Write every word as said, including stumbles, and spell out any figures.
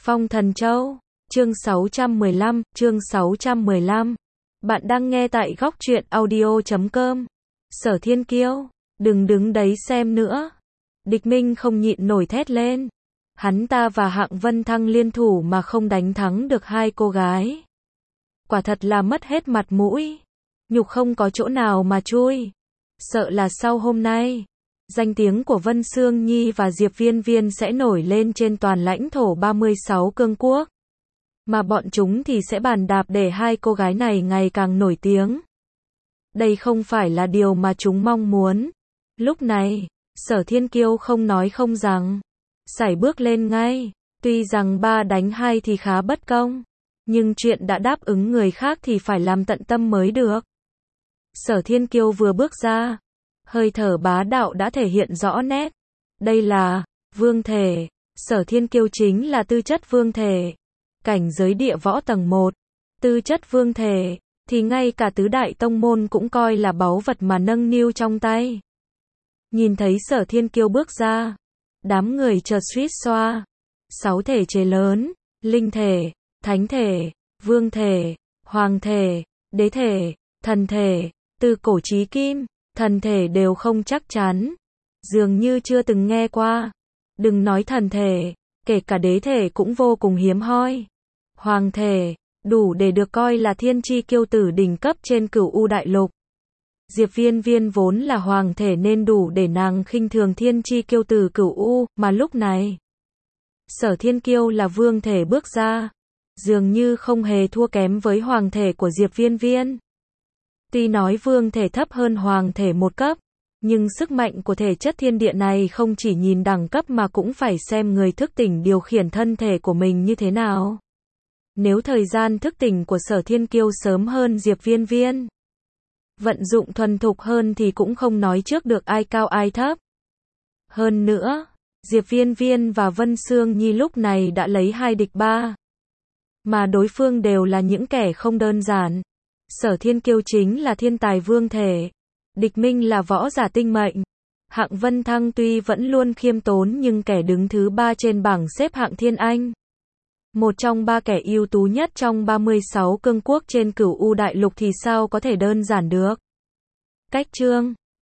Phong Thần Châu, chương sáu trăm mười lăm, chương sáu trăm mười lăm. Bạn đang nghe tại góc truyện audio chấm com. Sở Thiên Kiêu, đừng đứng đấy xem nữa. Địch Minh không nhịn nổi thét lên. Hắn ta và Hạng Vân Thăng liên thủ mà không đánh thắng được hai cô gái. Quả thật là mất hết mặt mũi. Nhục không có chỗ nào mà chui. Sợ là sau hôm nay, danh tiếng của Vân Sương Nhi và Diệp Viên Viên sẽ nổi lên trên toàn lãnh thổ ba mươi sáu cương quốc. Mà bọn chúng thì sẽ bàn đạp để hai cô gái này ngày càng nổi tiếng. Đây không phải là điều mà chúng mong muốn. Lúc này, Sở Thiên Kiêu không nói không rằng. Sải bước lên ngay. Tuy rằng ba đánh hai thì khá bất công. Nhưng chuyện đã đáp ứng người khác thì phải làm tận tâm mới được. Sở Thiên Kiêu vừa bước ra. Hơi thở bá đạo đã thể hiện rõ nét. Đây là vương thể. Sở Thiên Kiêu chính là tư chất vương thể. Cảnh giới địa võ tầng một. Tư chất vương thể thì ngay cả tứ đại tông môn cũng coi là báu vật mà nâng niu trong tay. Nhìn thấy Sở Thiên Kiêu bước ra, đám người chợt suýt xoa. Sáu thể chế lớn, linh thể, thánh thể, vương thể, hoàng thể, đế thể, thần thể, từ cổ chí kim, thần thể đều không chắc chắn. Dường như chưa từng nghe qua. Đừng nói thần thể, kể cả đế thể cũng vô cùng hiếm hoi. Hoàng thể, đủ để được coi là thiên chi kiêu tử đỉnh cấp trên cửu u đại lục. Diệp Viên Viên vốn là hoàng thể nên đủ để nàng khinh thường thiên chi kiêu tử cửu u, mà lúc này Sở Thiên Kiêu là vương thể bước ra, dường như không hề thua kém với hoàng thể của Diệp Viên Viên. Tuy nói vương thể thấp hơn hoàng thể một cấp, nhưng sức mạnh của thể chất thiên địa này không chỉ nhìn đẳng cấp mà cũng phải xem người thức tỉnh điều khiển thân thể của mình như thế nào. Nếu thời gian thức tỉnh của Sở Thiên Kiêu sớm hơn Diệp Viên Viên, vận dụng thuần thục hơn thì cũng không nói trước được ai cao ai thấp. Hơn nữa, Diệp Viên Viên và Vân Sương Nhi lúc này đã lấy hai địch ba. Mà đối phương đều là những kẻ không đơn giản. Sở Thiên Kiêu chính là thiên tài vương thể. Địch Minh là võ giả tinh mệnh. Hạng Vân Thăng tuy vẫn luôn khiêm tốn nhưng kẻ đứng thứ ba trên bảng xếp hạng Thiên Anh. Một trong ba kẻ ưu tú nhất trong ba mươi sáu cương quốc trên cửu u đại lục thì sao có thể đơn giản được. Cách chương